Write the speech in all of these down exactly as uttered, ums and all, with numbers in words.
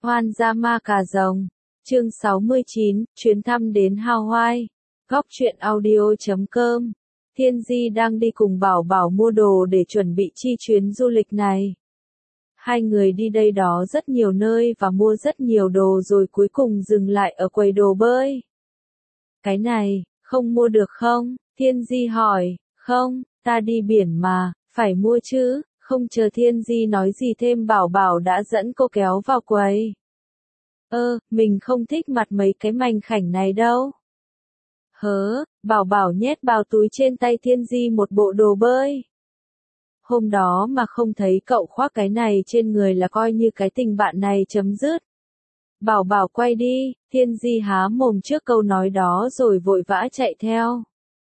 Hoan gia ma cà rồng. Chương sáu mươi chín, chuyến thăm đến Hawaii. Góc truyện audio chấm com. Thiên Di đang đi cùng Bảo Bảo mua đồ để chuẩn bị chi chuyến du lịch này. Hai người đi đây đó rất nhiều nơi và mua rất nhiều đồ rồi cuối cùng dừng lại ở quầy đồ bơi. Cái này, không mua được không? Thiên Di hỏi. Không, ta đi biển mà, phải mua chứ. Không chờ Thiên Di nói gì thêm Bảo Bảo đã dẫn cô kéo vào quầy. Ơ, mình không thích mặt mấy cái mảnh khảnh này đâu. Hớ, Bảo Bảo nhét vào túi trên tay Thiên Di một bộ đồ bơi. Hôm đó mà không thấy cậu khoác cái này trên người là coi như cái tình bạn này chấm dứt. Bảo Bảo quay đi, Thiên Di há mồm trước câu nói đó rồi vội vã chạy theo.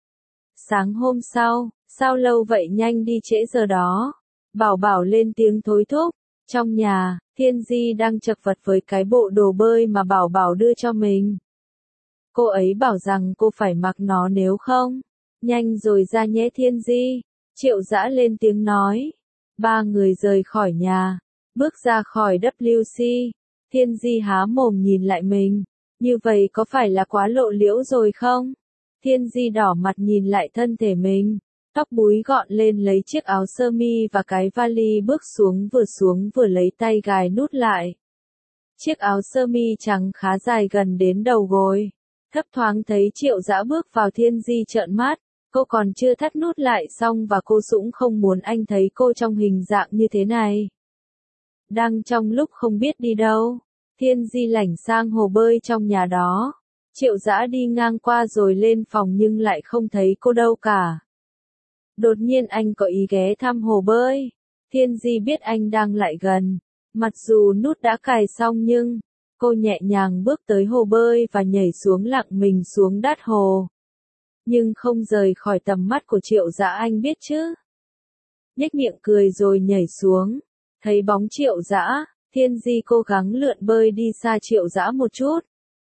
Sáng hôm sau, sao lâu vậy, nhanh đi, trễ giờ đó. Bảo Bảo lên tiếng thối thúc. Trong nhà, Thiên Di đang chật vật với cái bộ đồ bơi mà Bảo Bảo đưa cho mình. Cô ấy bảo rằng cô phải mặc nó nếu không. Nhanh rồi ra nhé Thiên Di. Triệu Dã lên tiếng nói. Ba người rời khỏi nhà, bước ra khỏi W C. Thiên Di há mồm nhìn lại mình. Như vậy có phải là quá lộ liễu rồi không? Thiên Di đỏ mặt nhìn lại thân thể mình. Tóc búi gọn lên lấy chiếc áo sơ mi và cái vali bước xuống vừa xuống vừa lấy tay gài nút lại. Chiếc áo sơ mi trắng khá dài gần đến đầu gối. Thấp thoáng thấy Triệu Dã bước vào, Thiên Di trợn mắt. Cô còn chưa thắt nút lại xong và cô cũng không muốn anh thấy cô trong hình dạng như thế này. Đang trong lúc không biết đi đâu, Thiên Di lảnh sang hồ bơi trong nhà đó. Triệu Dã đi ngang qua rồi lên phòng nhưng lại không thấy cô đâu cả. Đột nhiên anh có ý ghé thăm hồ bơi. Thiên Di biết anh đang lại gần. Mặc dù nút đã cài xong nhưng, cô nhẹ nhàng bước tới hồ bơi và nhảy xuống, lặng mình xuống đáy hồ. Nhưng không rời khỏi tầm mắt của Triệu Dã, anh biết chứ. Nhếch miệng cười rồi nhảy xuống. Thấy bóng Triệu Dã, Thiên Di cố gắng lượn bơi đi xa Triệu Dã một chút.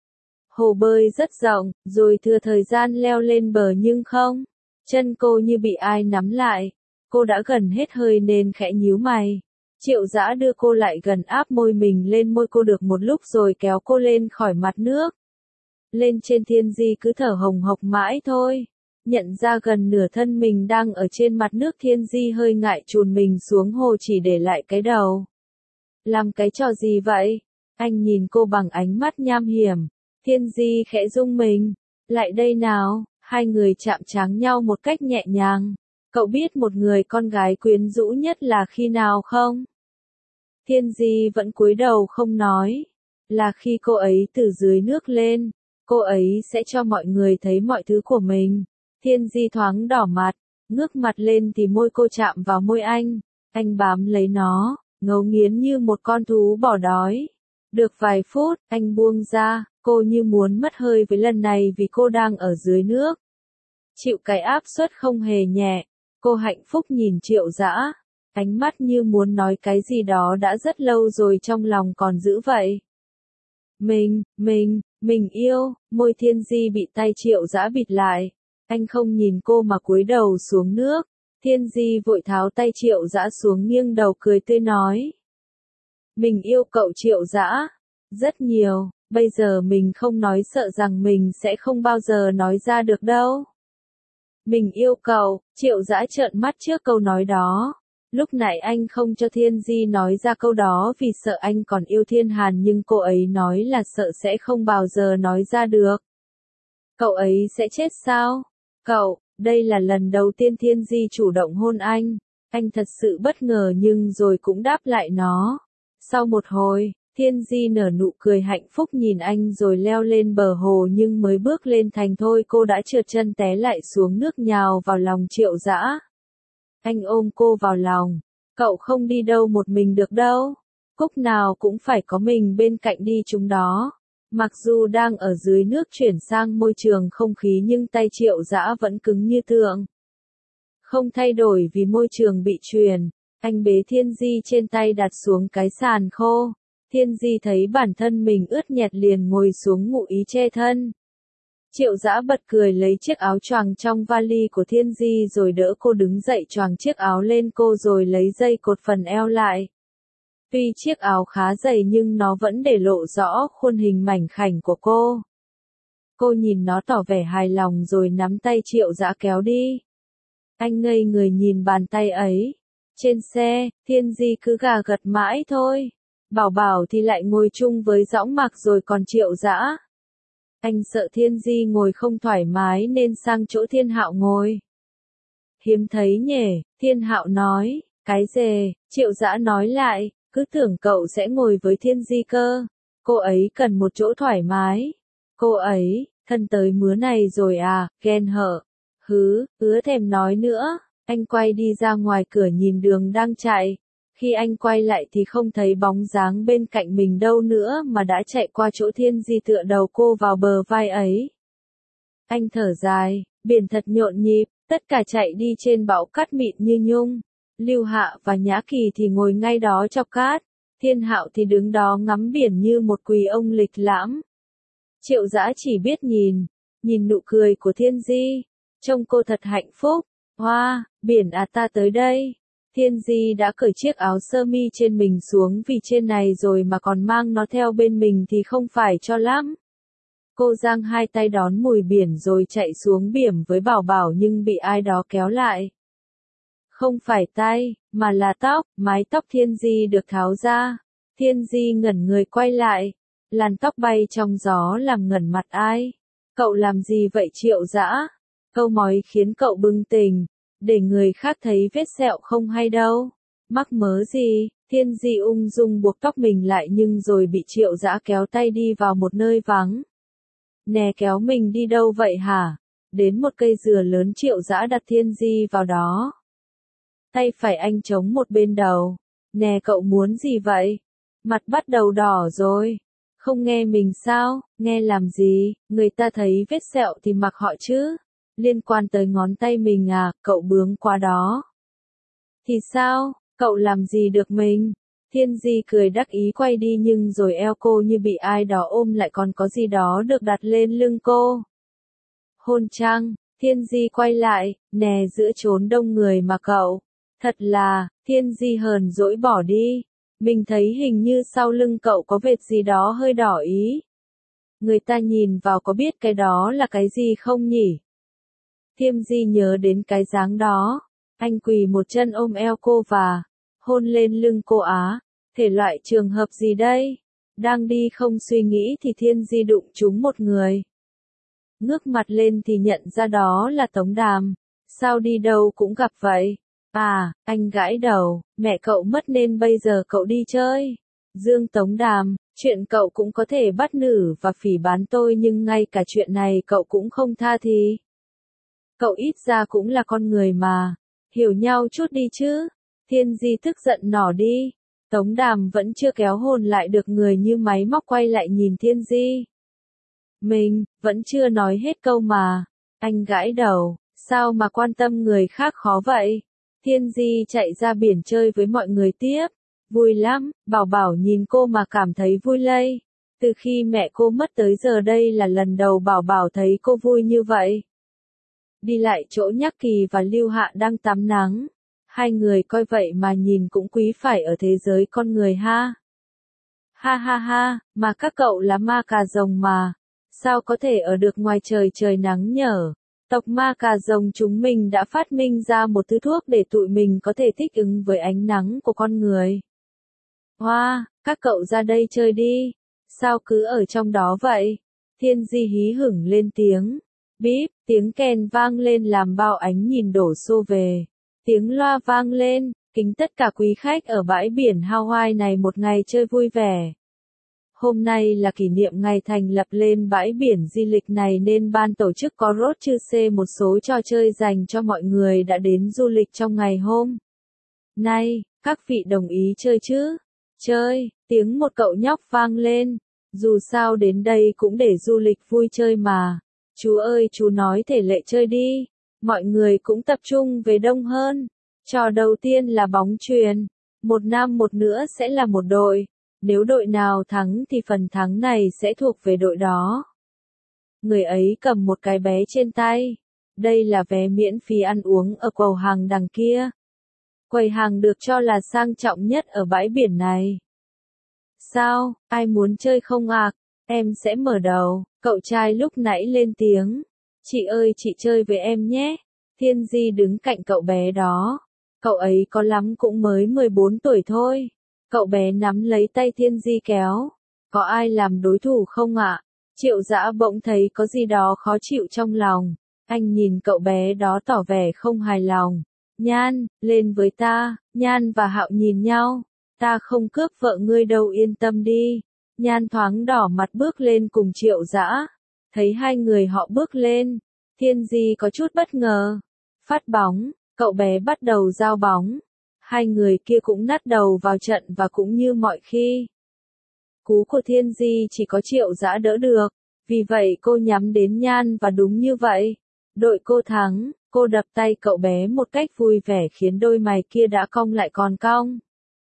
Hồ bơi rất rộng, rồi thừa thời gian leo lên bờ nhưng không. Chân cô như bị ai nắm lại. Cô đã gần hết hơi nên khẽ nhíu mày. Triệu Dã đưa cô lại gần, áp môi mình lên môi cô được một lúc rồi kéo cô lên khỏi mặt nước. Lên trên, Thiên Di cứ thở hồng hộc mãi thôi. Nhận ra gần nửa thân mình đang ở trên mặt nước, Thiên Di hơi ngại chùn mình xuống hồ chỉ để lại cái đầu. Làm cái trò gì vậy? Anh nhìn cô bằng ánh mắt nham hiểm. Thiên Di khẽ rung mình. Lại đây nào. Hai người chạm trán nhau một cách nhẹ nhàng. Cậu biết một người con gái quyến rũ nhất là khi nào không? Thiên Di vẫn cúi đầu không nói. Là khi cô ấy từ dưới nước lên. Cô ấy sẽ cho mọi người thấy mọi thứ của mình. Thiên Di thoáng đỏ mặt. Ngước mặt lên thì môi cô chạm vào môi anh. Anh bám lấy nó, ngấu nghiến như một con thú bỏ đói. Được vài phút, anh buông ra. Cô như muốn mất hơi với lần này vì cô đang ở dưới nước. Chịu cái áp suất không hề nhẹ. Cô hạnh phúc nhìn Triệu Dã. Ánh mắt như muốn nói cái gì đó đã rất lâu rồi trong lòng còn giữ vậy. Mình, mình, mình yêu. Môi Thiên Di bị tay Triệu Dã bịt lại. Anh không nhìn cô mà cúi đầu xuống nước. Thiên Di vội tháo tay Triệu Dã xuống, nghiêng đầu cười tươi nói. Mình yêu cậu Triệu Dã. Rất nhiều. Bây giờ mình không nói sợ rằng mình sẽ không bao giờ nói ra được đâu. Mình yêu cậu. Triệu Dã trợn mắt trước câu nói đó. Lúc nãy anh không cho Thiên Di nói ra câu đó vì sợ anh còn yêu Thiên Hàn, nhưng cô ấy nói là sợ sẽ không bao giờ nói ra được. Cậu ấy sẽ chết sao? Cậu, đây là lần đầu tiên Thiên Di chủ động hôn anh. Anh thật sự bất ngờ nhưng rồi cũng đáp lại nó. Sau một hồi, Thiên Di nở nụ cười hạnh phúc nhìn anh rồi leo lên bờ hồ, nhưng mới bước lên thành thôi cô đã trượt chân té lại xuống nước, nhào vào lòng Triệu Dã. Anh ôm cô vào lòng. Cậu không đi đâu một mình được đâu. Cúc nào cũng phải có mình bên cạnh đi chúng đó. Mặc dù đang ở dưới nước chuyển sang môi trường không khí nhưng tay Triệu Dã vẫn cứng như tượng. Không thay đổi vì môi trường bị truyền. Anh bế Thiên Di trên tay đặt xuống cái sàn khô. Thiên Di thấy bản thân mình ướt nhẹp liền ngồi xuống ngụ ý che thân. Triệu Dã bật cười lấy chiếc áo choàng trong vali của Thiên Di rồi đỡ cô đứng dậy, choàng chiếc áo lên cô rồi lấy dây cột phần eo lại. Tuy chiếc áo khá dày nhưng nó vẫn để lộ rõ khuôn hình mảnh khảnh của cô. Cô nhìn nó tỏ vẻ hài lòng rồi nắm tay Triệu Dã kéo đi. Anh ngây người nhìn bàn tay ấy. Trên xe, Thiên Di cứ gà gật mãi thôi. Bảo Bảo thì lại ngồi chung với Dõng Mạc rồi còn Triệu Dã. Anh sợ Thiên Di ngồi không thoải mái nên sang chỗ Thiên Hạo ngồi. Hiếm thấy nhỉ, Thiên Hạo nói, cái dề, Triệu Dã nói lại, cứ tưởng cậu sẽ ngồi với Thiên Di cơ. Cô ấy cần một chỗ thoải mái. Cô ấy, thân tới mứa này rồi à, ghen hở. Hứ, ứa thèm nói nữa. Anh quay đi ra ngoài cửa nhìn đường đang chạy. Khi anh quay lại thì không thấy bóng dáng bên cạnh mình đâu nữa mà đã chạy qua chỗ Thiên Di tựa đầu cô vào bờ vai ấy. Anh thở dài, biển thật nhộn nhịp, tất cả chạy đi trên bão cát mịn như nhung. Lưu Hạ và Nhã Kỳ thì ngồi ngay đó chọc cát. Thiên Hạo thì đứng đó ngắm biển như một quý ông lịch lãm. Triệu Dã chỉ biết nhìn, nhìn nụ cười của Thiên Di. Trông cô thật hạnh phúc. Hoa, wow, biển à, ta tới đây. Thiên Di đã cởi chiếc áo sơ mi trên mình xuống vì trên này rồi mà còn mang nó theo bên mình thì không phải cho lắm. Cô giang hai tay đón mùi biển rồi chạy xuống biển với Bảo Bảo nhưng bị ai đó kéo lại. Không phải tay, mà là tóc, mái tóc Thiên Di được tháo ra. Thiên Di ngẩn người quay lại. Làn tóc bay trong gió làm ngẩn mặt ai. Cậu làm gì vậy Triệu Dã? Câu nói khiến cậu bừng tỉnh. Để người khác thấy vết sẹo không hay đâu. Mắc mớ gì, Thiên Di ung dung buộc tóc mình lại nhưng rồi bị Triệu Dã kéo tay đi vào một nơi vắng. Nè, kéo mình đi đâu vậy hả? Đến một cây dừa lớn Triệu Dã đặt Thiên Di vào đó. Tay phải anh chống một bên đầu. Nè, cậu muốn gì vậy? Mặt bắt đầu đỏ rồi. Không nghe mình sao? Nghe làm gì? Người ta thấy vết sẹo thì mặc họ chứ. Liên quan tới ngón tay mình à, cậu bướng quá đó. Thì sao? Cậu làm gì được mình? Thiên Di cười đắc ý quay đi nhưng rồi eo cô như bị ai đó ôm lại, còn có gì đó được đặt lên lưng cô. Hôn trăng, Thiên Di quay lại, nè, giữa chốn đông người mà cậu. Thật là, Thiên Di hờn dỗi bỏ đi. Mình thấy hình như sau lưng cậu có vệt gì đó hơi đỏ ý. Người ta nhìn vào có biết cái đó là cái gì không nhỉ? Thiên Di nhớ đến cái dáng đó. Anh quỳ một chân ôm eo cô và hôn lên lưng cô á. Thể loại trường hợp gì đây? Đang đi không suy nghĩ thì Thiên Di đụng trúng một người. Ngước mặt lên thì nhận ra đó là Tống Đàm. Sao đi đâu cũng gặp vậy? À, anh gãi đầu, mẹ cậu mất nên bây giờ cậu đi chơi. Dương Tống Đàm, chuyện cậu cũng có thể bắt nử và phỉ báng tôi nhưng ngay cả chuyện này cậu cũng không tha thì. Cậu ít ra cũng là con người mà. Hiểu nhau chút đi chứ. Thiên Di tức giận nỏ đi. Tống Đàm vẫn chưa kéo hồn lại được người như máy móc quay lại nhìn Thiên Di. Mình, vẫn chưa nói hết câu mà. Anh gãi đầu, sao mà quan tâm người khác khó vậy? Thiên Di chạy ra biển chơi với mọi người tiếp. Vui lắm, Bảo Bảo nhìn cô mà cảm thấy vui lây. Từ khi mẹ cô mất tới giờ đây là lần đầu Bảo Bảo thấy cô vui như vậy. Đi lại chỗ Nhã Kỳ và Lưu Hạ đang tắm nắng. Hai người coi vậy mà nhìn cũng quý phải ở thế giới con người ha. Ha ha ha, mà các cậu là ma cà rồng mà. Sao có thể ở được ngoài trời trời nắng nhở? Tộc ma cà rồng chúng mình đã phát minh ra một thứ thuốc để tụi mình có thể thích ứng với ánh nắng của con người. Hoa, wow, các cậu ra đây chơi đi. Sao cứ ở trong đó vậy? Thiên Di hí hửng lên tiếng. Bíp, tiếng kèn vang lên làm bao ánh nhìn đổ xô về. Tiếng loa vang lên, kính tất cả quý khách ở bãi biển Hawaii này một ngày chơi vui vẻ. Hôm nay là kỷ niệm ngày thành lập lên bãi biển di lịch này nên ban tổ chức có rốt chư xê một số trò chơi dành cho mọi người đã đến du lịch trong ngày hôm nay. Các vị đồng ý chơi chứ? Chơi, tiếng một cậu nhóc vang lên. Dù sao đến đây cũng để du lịch vui chơi mà. Chú ơi, chú nói thể lệ chơi đi. Mọi người cũng tập trung về đông hơn. Trò đầu tiên là bóng chuyền. Một nam một nữ sẽ là một đội. Nếu đội nào thắng thì phần thắng này sẽ thuộc về đội đó. Người ấy cầm một cái vé trên tay. Đây là vé miễn phí ăn uống ở quầy hàng đằng kia. Quầy hàng được cho là sang trọng nhất ở bãi biển này. Sao, ai muốn chơi không ạ? Em sẽ mở đầu. Cậu trai lúc nãy lên tiếng. Chị ơi, chị chơi với em nhé. Thiên Di đứng cạnh cậu bé đó. Cậu ấy có lắm cũng mới mười bốn tuổi thôi. Cậu bé nắm lấy tay Thiên Di kéo. Có ai làm đối thủ không ạ? Triệu Dã bỗng thấy có gì đó khó chịu trong lòng. Anh nhìn cậu bé đó tỏ vẻ không hài lòng. Nhan, lên với ta. Nhan và Hạo nhìn nhau. Ta không cướp vợ ngươi đâu, yên tâm đi. Nhan thoáng đỏ mặt bước lên cùng Triệu Dã. Thấy hai người họ bước lên, Thiên Di có chút bất ngờ. Phát bóng, cậu bé bắt đầu giao bóng. Hai người kia cũng nát đầu vào trận và cũng như mọi khi. Cú của Thiên Di chỉ có Triệu Dã đỡ được. Vì vậy cô nhắm đến Nhan và đúng như vậy. Đội cô thắng, cô đập tay cậu bé một cách vui vẻ khiến đôi mày kia đã cong lại còn cong.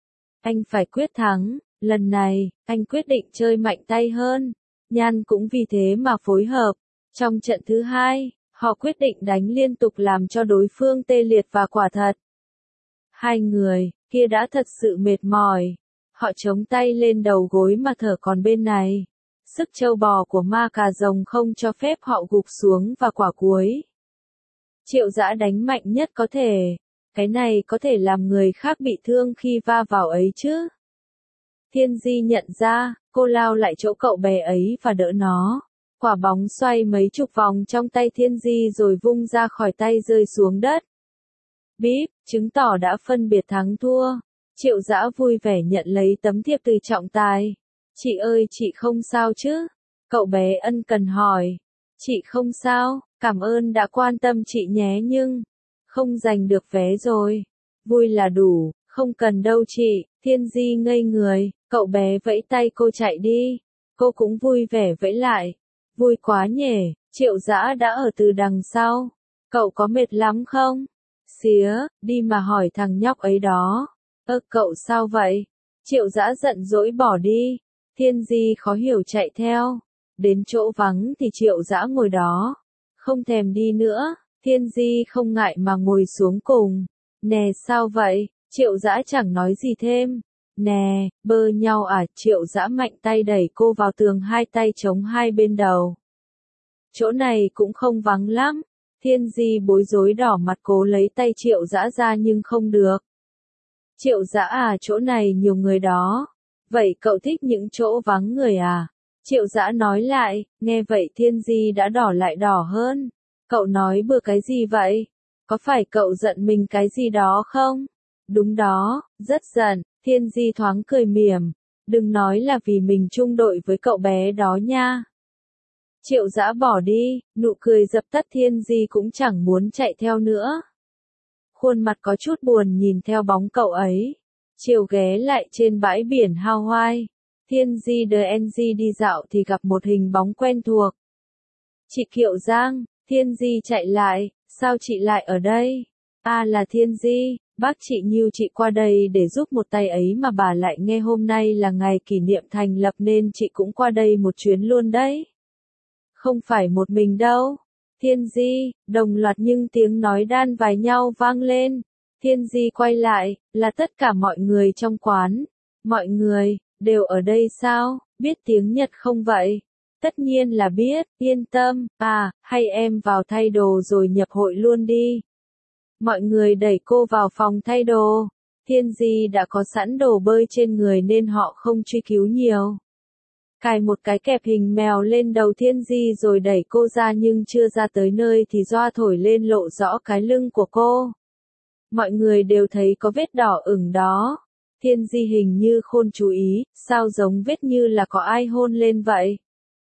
Anh phải quyết thắng, lần này, anh quyết định chơi mạnh tay hơn. Nhan cũng vì thế mà phối hợp. Trong trận thứ hai, họ quyết định đánh liên tục làm cho đối phương tê liệt và quả thật. Hai người kia đã thật sự mệt mỏi. Họ chống tay lên đầu gối mà thở, còn bên này. Sức trâu bò của ma cà rồng không cho phép họ gục xuống và quả cuối. Triệu Dã đánh mạnh nhất có thể. Cái này có thể làm người khác bị thương khi va vào ấy chứ. Thiên Di nhận ra, cô lao lại chỗ cậu bé ấy và đỡ nó. Quả bóng xoay mấy chục vòng trong tay Thiên Di rồi vung ra khỏi tay rơi xuống đất. Bíp, chứng tỏ đã phân biệt thắng thua. Triệu Dã vui vẻ nhận lấy tấm thiệp từ trọng tài. Chị ơi, chị không sao chứ? Cậu bé ân cần hỏi. Chị không sao, cảm ơn đã quan tâm chị nhé, nhưng không giành được vé rồi. Vui là đủ, không cần đâu chị. Thiên Di ngây người, cậu bé vẫy tay cô chạy đi. Cô cũng vui vẻ vẫy lại. Vui quá nhỉ, Triệu Dã đã ở từ đằng sau. Cậu có mệt lắm không? Xía, đi mà hỏi thằng nhóc ấy đó. Ơ cậu sao vậy? Triệu Dã giận dỗi bỏ đi. Thiên Di khó hiểu chạy theo. Đến chỗ vắng thì Triệu Dã ngồi đó. Không thèm đi nữa. Thiên Di không ngại mà ngồi xuống cùng. Nè sao vậy? Triệu Dã chẳng nói gì thêm. Nè, bơ nhau à? Triệu Dã mạnh tay đẩy cô vào tường, hai tay chống hai bên đầu. Chỗ này cũng không vắng lắm. Thiên Di bối rối đỏ mặt cố lấy tay Triệu Dã ra nhưng không được. Triệu Dã à, chỗ này nhiều người đó. Vậy cậu thích những chỗ vắng người à? Triệu Dã nói lại. Nghe vậy Thiên Di đã đỏ lại đỏ hơn. Cậu nói bừa cái gì vậy? Có phải cậu giận mình cái gì đó không? Đúng đó, rất giận. Thiên Di thoáng cười mỉm. Đừng nói là vì mình chung đội với cậu bé đó nha. Triệu Dã bỏ đi, nụ cười dập tắt. Thiên Di cũng chẳng muốn chạy theo nữa. Khuôn mặt có chút buồn nhìn theo bóng cậu ấy. Chiều ghé lại trên bãi biển Hawaii. Thiên Di đờ en giê đi dạo thì gặp một hình bóng quen thuộc. Chị Kiều Giang. Thiên Di chạy lại. Sao chị lại ở đây? À là Thiên Di, bác chị Nhiêu chị qua đây để giúp một tay ấy mà bà lại nghe hôm nay là ngày kỷ niệm thành lập nên chị cũng qua đây một chuyến luôn đấy. Không phải một mình đâu. Thiên Di, đồng loạt nhưng tiếng nói đan vào nhau vang lên. Thiên Di quay lại, là tất cả mọi người trong quán. Mọi người, đều ở đây sao, biết tiếng Nhật không vậy? Tất nhiên là biết, yên tâm, à, hay em vào thay đồ rồi nhập hội luôn đi. Mọi người đẩy cô vào phòng thay đồ. Thiên Di đã có sẵn đồ bơi trên người nên họ không truy cứu nhiều. Cài một cái kẹp hình mèo lên đầu Thiên Di rồi đẩy cô ra, nhưng chưa ra tới nơi thì doa thổi lên lộ rõ cái lưng của cô. Mọi người đều thấy có vết đỏ ửng đó. Thiên Di hình như khôn chú ý, sao giống vết như là có ai hôn lên vậy?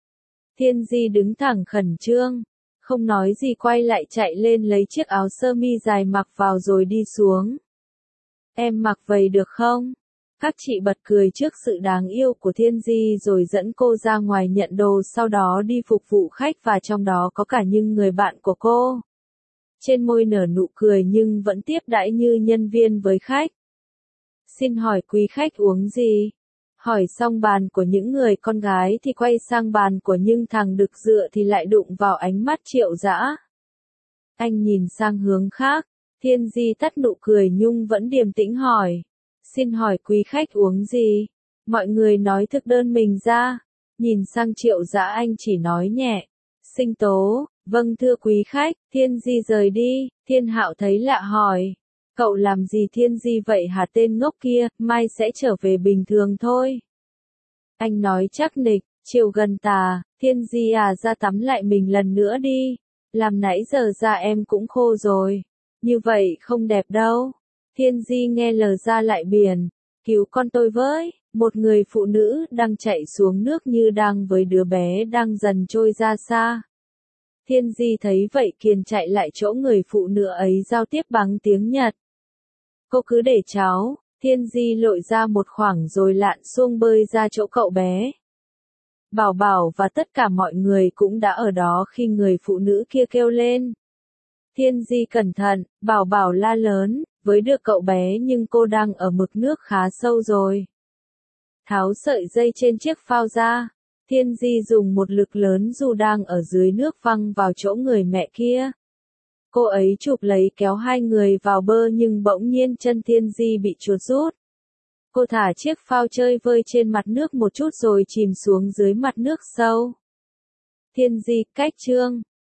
Thiên Di đứng thẳng khẩn trương, không nói gì quay lại chạy lên lấy chiếc áo sơ mi dài mặc vào rồi đi xuống. Em mặc vậy được không? Các chị bật cười trước sự đáng yêu của Thiên Di rồi dẫn cô ra ngoài nhận đồ, sau đó đi phục vụ khách và trong đó có cả những người bạn của cô. Trên môi nở nụ cười nhưng vẫn tiếp đãi như nhân viên với khách. Xin hỏi quý khách uống gì? Hỏi xong bàn của những người con gái thì quay sang bàn của những thằng đực dựa thì lại đụng vào ánh mắt Triệu Dã. Anh nhìn sang hướng khác. Thiên Di tắt nụ cười nhưng vẫn điềm tĩnh hỏi. Xin hỏi quý khách uống gì? Mọi người nói thực đơn mình ra. Nhìn sang Triệu Dã anh chỉ nói nhẹ. Sinh tố, vâng thưa quý khách. Thiên Di rời đi. Thiên Hạo thấy lạ hỏi. Cậu làm gì Thiên Di vậy hả tên ngốc kia, mai sẽ trở về bình thường thôi. Anh nói chắc nịch, Triệu Gần Tà, Thiên Di à ra tắm lại mình lần nữa đi. Làm nãy giờ da em cũng khô rồi. Như vậy không đẹp đâu. Thiên Di nghe lời ra lại biển. Cứu con tôi với. Một người phụ nữ đang chạy xuống nước như đang với đứa bé đang dần trôi ra xa. Thiên Di thấy vậy kiền chạy lại chỗ người phụ nữ ấy giao tiếp bằng tiếng Nhật. Cô cứ để cháu. Thiên Di lội ra một khoảng rồi lặn xuông bơi ra chỗ cậu bé. Bảo Bảo và tất cả mọi người cũng đã ở đó khi người phụ nữ kia kêu lên. Thiên Di cẩn thận, Bảo Bảo la lớn, với được cậu bé nhưng cô đang ở mực nước khá sâu rồi. Tháo sợi dây trên chiếc phao ra. Thiên Di dùng một lực lớn dù đang ở dưới nước văng vào chỗ người mẹ kia. Cô ấy chụp lấy kéo hai người vào bờ nhưng bỗng nhiên chân Thiên Di bị chuột rút. Cô thả chiếc phao chơi vơi trên mặt nước một chút rồi chìm xuống dưới mặt nước sâu. Thiên Di, cách chương